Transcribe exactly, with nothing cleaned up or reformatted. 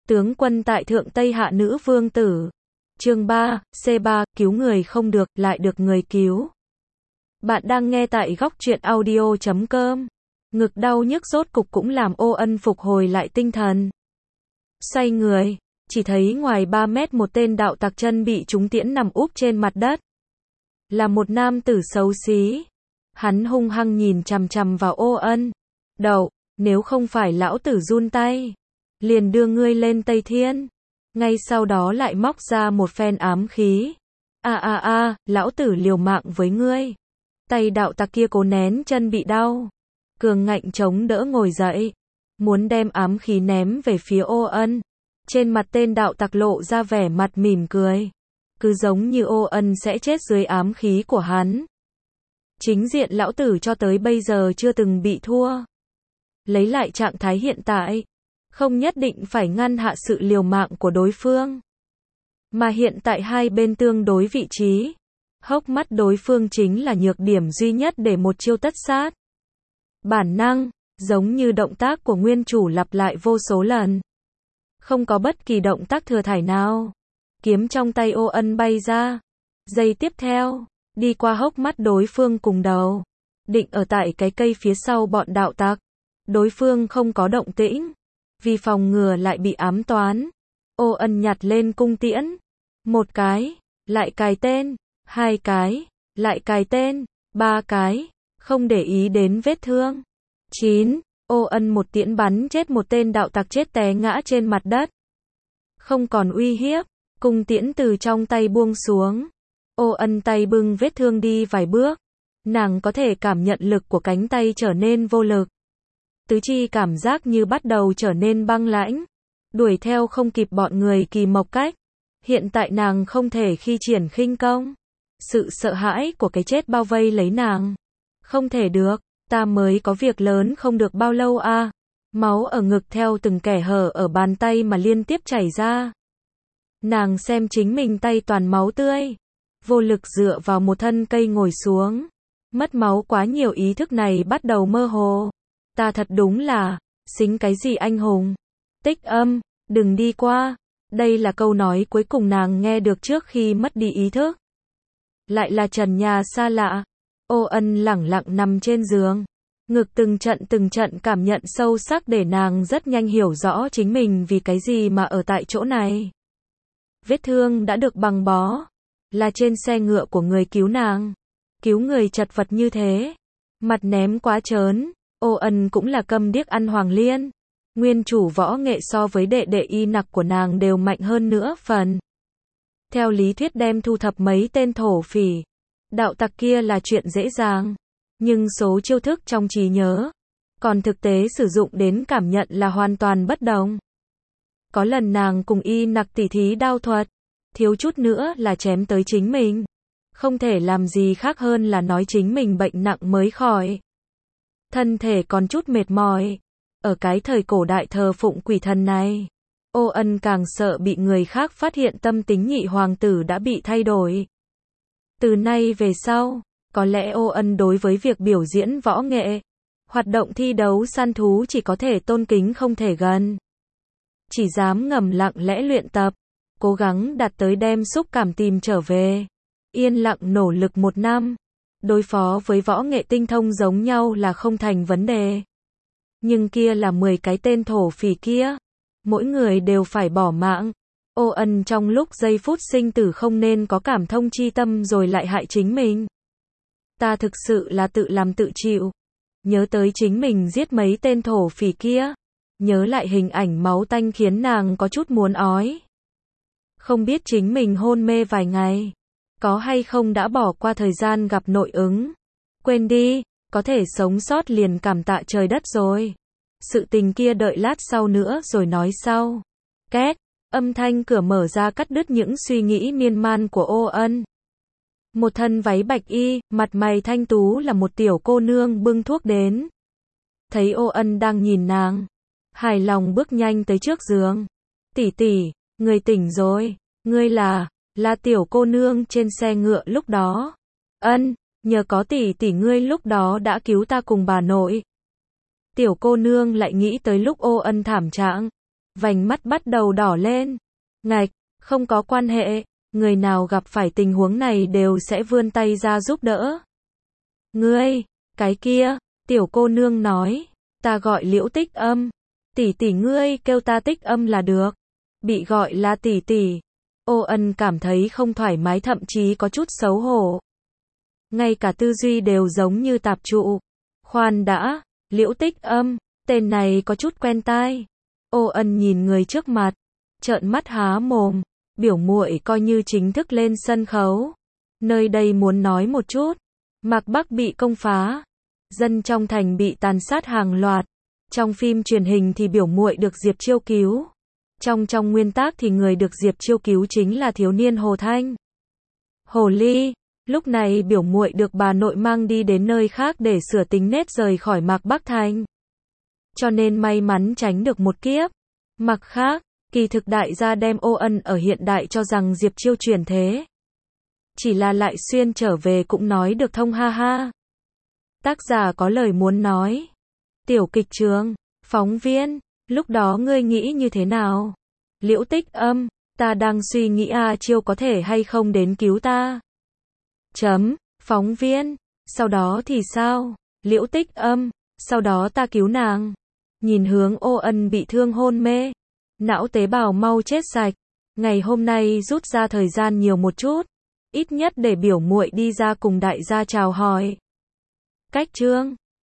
Tướng quân tại Thượng Tây Hạ nữ vương tử. Chương ba, C ba, cứu người không được, lại được người cứu. Bạn đang nghe tại góc truyện audio chấm com. Ngực đau nhức rốt cục cũng làm Ô Ân phục hồi lại tinh thần. Xoay người, chỉ thấy ngoài ba mét một tên đạo tặc chân bị trúng tiễn nằm úp trên mặt đất. Là một nam tử xấu xí. Hắn hung hăng nhìn chằm chằm vào Ô Ân. Đậu, nếu không phải lão tử run tay, liền đưa ngươi lên Tây Thiên. Ngay sau đó lại móc ra một phen ám khí. A a a, lão tử liều mạng với ngươi. Tay đạo tặc kia cố nén chân bị đau, cường ngạnh chống đỡ ngồi dậy, muốn đem ám khí ném về phía Ô Ân. Trên mặt tên đạo tặc lộ ra vẻ mặt mỉm cười, cứ giống như Ô Ân sẽ chết dưới ám khí của hắn. Chính diện lão tử cho tới bây giờ chưa từng bị thua. Lấy lại trạng thái hiện tại, không nhất định phải ngăn hạ sự liều mạng của đối phương, mà hiện tại hai bên tương đối vị trí. Hốc mắt đối phương chính là nhược điểm duy nhất để một chiêu tất sát. Bản năng, giống như động tác của nguyên chủ lặp lại vô số lần. Không có bất kỳ động tác thừa thải nào. Kiếm trong tay Ô Ân bay ra. Giây tiếp theo, đi qua hốc mắt đối phương cùng đầu, định ở tại cái cây phía sau bọn đạo tặc. Đối phương không có động tĩnh, vì phòng ngừa lại bị ám toán. Ô Ân nhặt lên cung tiễn. Một cái, lại cài tên. Hai cái, lại cài tên. Ba cái, không để ý đến vết thương. Chín, Ô Ân một tiễn bắn chết một tên đạo tặc chết té ngã trên mặt đất. Không còn uy hiếp, cung tiễn từ trong tay buông xuống. Ô Ân tay bưng vết thương đi vài bước. Nàng có thể cảm nhận lực của cánh tay trở nên vô lực. Tứ chi cảm giác như bắt đầu trở nên băng lãnh. Đuổi theo không kịp bọn người Kỳ Mộc Cách. Hiện tại nàng không thể khi triển khinh công. Sự sợ hãi của cái chết bao vây lấy nàng. Không thể được, ta mới có việc lớn không được bao lâu à. Máu ở ngực theo từng kẻ hở ở bàn tay mà liên tiếp chảy ra. Nàng xem chính mình tay toàn máu tươi. Vô lực dựa vào một thân cây ngồi xuống. Mất máu quá nhiều, ý thức này bắt đầu mơ hồ. Ta thật đúng là, xính cái gì anh hùng. Tích âm, đừng đi qua. Đây là câu nói cuối cùng nàng nghe được trước khi mất đi ý thức. Lại là trần nhà xa lạ. Ô Ân lẳng lặng nằm trên giường. Ngực từng trận từng trận cảm nhận sâu sắc để nàng rất nhanh hiểu rõ chính mình vì cái gì mà ở tại chỗ này. Vết thương đã được băng bó. Là trên xe ngựa của người cứu nàng. Cứu người chật vật như thế. Mặt ném quá trớn. Ô Ân cũng là câm điếc ăn hoàng liên. Nguyên chủ võ nghệ so với đệ đệ y nặc của nàng đều mạnh hơn nữa phần. Theo lý thuyết đem thu thập mấy tên thổ phỉ, đạo tặc kia là chuyện dễ dàng. Nhưng số chiêu thức trong trí nhớ, còn thực tế sử dụng đến cảm nhận là hoàn toàn bất đồng. Có lần nàng cùng y nặc tỉ thí đao thuật, thiếu chút nữa là chém tới chính mình. Không thể làm gì khác hơn là nói chính mình bệnh nặng mới khỏi. Thân thể còn chút mệt mỏi. Ở cái thời cổ đại thờ phụng quỷ thần này, Ô Ân càng sợ bị người khác phát hiện tâm tính nhị hoàng tử đã bị thay đổi. Từ nay về sau, có lẽ Ô Ân đối với việc biểu diễn võ nghệ, hoạt động thi đấu săn thú chỉ có thể tôn kính không thể gần. Chỉ dám ngầm lặng lẽ luyện tập, cố gắng đạt tới đem xúc cảm tìm trở về. Yên lặng nỗ lực một năm, đối phó với võ nghệ tinh thông giống nhau là không thành vấn đề. Nhưng kia là mười cái tên thổ phỉ kia. Mỗi người đều phải bỏ mạng. Ô Ân trong lúc giây phút sinh tử không nên có cảm thông chi tâm rồi lại hại chính mình. Ta thực sự là tự làm tự chịu. Nhớ tới chính mình giết mấy tên thổ phỉ kia. Nhớ lại hình ảnh máu tanh khiến nàng có chút muốn ói. Không biết chính mình hôn mê vài ngày, có hay không đã bỏ qua thời gian gặp nội ứng. Quên đi, có thể sống sót liền cảm tạ trời đất rồi. Sự tình kia đợi lát sau nữa rồi nói sau. Két, âm thanh cửa mở ra cắt đứt những suy nghĩ miên man của Ô Ân. Một thân váy bạch y, mặt mày thanh tú là một tiểu cô nương bưng thuốc đến. Thấy Ô Ân đang nhìn nàng, hài lòng bước nhanh tới trước giường. Tỷ tỷ, người tỉnh rồi, ngươi là, là tiểu cô nương trên xe ngựa lúc đó. Ân, nhờ có tỷ tỷ ngươi lúc đó đã cứu ta cùng bà nội. Tiểu cô nương lại nghĩ tới lúc Ô Ân thảm trạng, vành mắt bắt đầu đỏ lên. Ngạch, không có quan hệ, người nào gặp phải tình huống này đều sẽ vươn tay ra giúp đỡ. Ngươi, cái kia, tiểu cô nương nói, ta gọi Liễu Tích Âm, tỷ tỷ ngươi kêu ta Tích Âm là được. Bị gọi là tỷ tỷ, Ô Ân cảm thấy không thoải mái, thậm chí có chút xấu hổ. Ngay cả tư duy đều giống như tạp trụ. Khoan đã, Liễu Tích Âm, tên này có chút quen tai. Ô Ân nhìn người trước mặt, trợn mắt há mồm, biểu muội coi như chính thức lên sân khấu. Nơi đây muốn nói một chút, Mạc Bắc bị công phá, dân trong thành bị tàn sát hàng loạt. Trong phim truyền hình thì biểu muội được Diệp Chiêu cứu. Trong trong nguyên tác thì người được Diệp Chiêu cứu chính là thiếu niên Hồ Thanh. Hồ Ly, lúc này biểu muội được bà nội mang đi đến nơi khác để sửa tính nết rời khỏi Mạc Bắc Thành. Cho nên may mắn tránh được một kiếp. Mặt khác, kỳ thực đại gia đem Ô Ân ở hiện đại cho rằng Diệp Chiêu chuyển thế. Chỉ là lại xuyên trở về cũng nói được thông ha ha. Tác giả có lời muốn nói. Tiểu kịch trường, phóng viên, lúc đó ngươi nghĩ như thế nào? Liễu Tích Âm, ta đang suy nghĩ A Chiêu có thể hay không đến cứu ta. Chấm, phóng viên, sau đó thì sao? Liễu Tích Âm, sau đó ta cứu nàng. Nhìn hướng Ô Ân bị thương hôn mê, não tế bào mau chết sạch. Ngày hôm nay rút ra thời gian nhiều một chút, ít nhất để biểu muội đi ra cùng đại gia chào hỏi. Cách chương